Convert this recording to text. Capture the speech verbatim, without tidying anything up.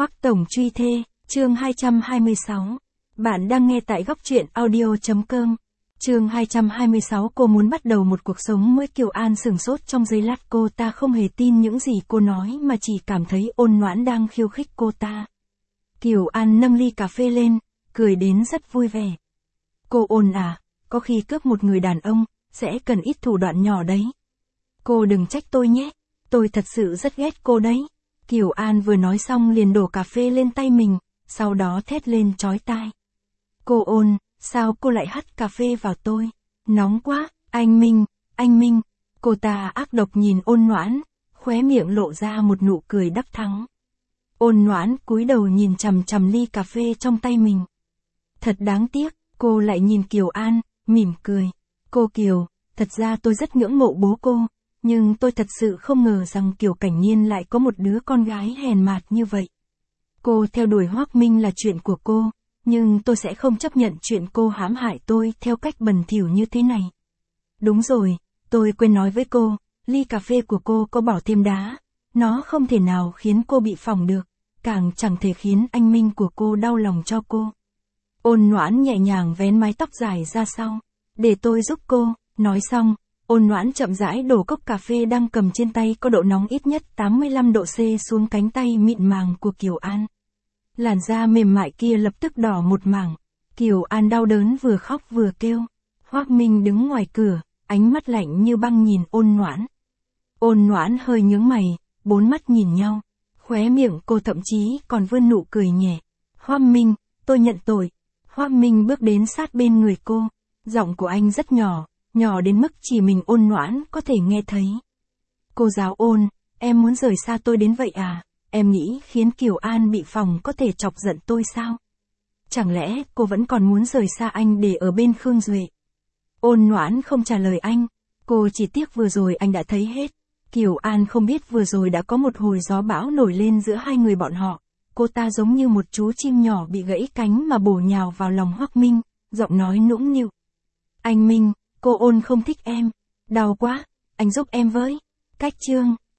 Hoắc Tổng truy thê, chương hai trăm hai mươi sáu. Bạn đang nghe tại góc truyện audio.com. Chương hai trăm hai mươi sáu. Cô muốn bắt đầu một cuộc sống mới. Kiều An sửng sốt trong giây lát, cô ta không hề tin những gì cô nói mà chỉ cảm thấy Ôn Noãn đang khiêu khích cô ta. Kiều An nâng ly cà phê lên, cười đến rất vui vẻ. Cô Ôn à, có khi cướp một người đàn ông, sẽ cần ít thủ đoạn nhỏ đấy. Cô đừng trách tôi nhé, tôi thật sự rất ghét cô đấy. Kiều An vừa nói xong liền đổ cà phê lên tay mình, sau đó thét lên chói tai. Cô Ôn, sao cô lại hắt cà phê vào tôi? Nóng quá, anh Minh, anh Minh. Cô ta ác độc nhìn Ôn Noãn, khóe miệng lộ ra một nụ cười đắc thắng. Ôn Noãn cúi đầu nhìn chằm chằm ly cà phê trong tay mình. Thật đáng tiếc, cô lại nhìn Kiều An, mỉm cười. Cô Kiều, thật ra tôi rất ngưỡng mộ bố cô, nhưng tôi thật sự không ngờ rằng Kiều Cảnh Nhiên lại có một đứa con gái hèn mạt như vậy. Cô theo đuổi Hoắc Minh là chuyện của cô, nhưng tôi sẽ không chấp nhận chuyện cô hãm hại tôi theo cách bẩn thỉu như thế này. Đúng rồi, tôi quên nói với cô, ly cà phê của cô có bỏ thêm đá, nó không thể nào khiến cô bị phỏng được, càng chẳng thể khiến anh Minh của cô đau lòng cho cô. Ôn Noãn nhẹ nhàng vén mái tóc dài ra sau, để tôi giúp cô. Nói xong, Ôn Noãn chậm rãi đổ cốc cà phê đang cầm trên tay có độ nóng ít nhất tám mươi lăm độ C xuống cánh tay mịn màng của Kiều An. Làn da mềm mại kia lập tức đỏ một mảng. Kiều An đau đớn vừa khóc vừa kêu. Hoắc Minh đứng ngoài cửa, ánh mắt lạnh như băng nhìn Ôn Noãn. Ôn Noãn hơi nhướng mày, bốn mắt nhìn nhau. Khóe miệng cô thậm chí còn vươn nụ cười nhẹ. Hoắc Minh, tôi nhận tội. Hoắc Minh bước đến sát bên người cô. Giọng của anh rất nhỏ, nhỏ đến mức chỉ mình Ôn Noãn có thể nghe thấy. Cô giáo Ôn, em muốn rời xa tôi đến vậy à? Em nghĩ khiến Kiều An bị phỏng có thể chọc giận tôi sao? Chẳng lẽ cô vẫn còn muốn rời xa anh để ở bên Khương Duệ? Ôn Noãn không trả lời anh. Cô chỉ tiếc vừa rồi anh đã thấy hết. Kiều An không biết vừa rồi đã có một hồi gió bão nổi lên giữa hai người bọn họ. Cô ta giống như một chú chim nhỏ bị gãy cánh mà bổ nhào vào lòng Hoắc Minh, giọng nói nũng nịu. Anh Minh, cô Ôn không thích em. Đau quá, anh giúp em với. Cách chương.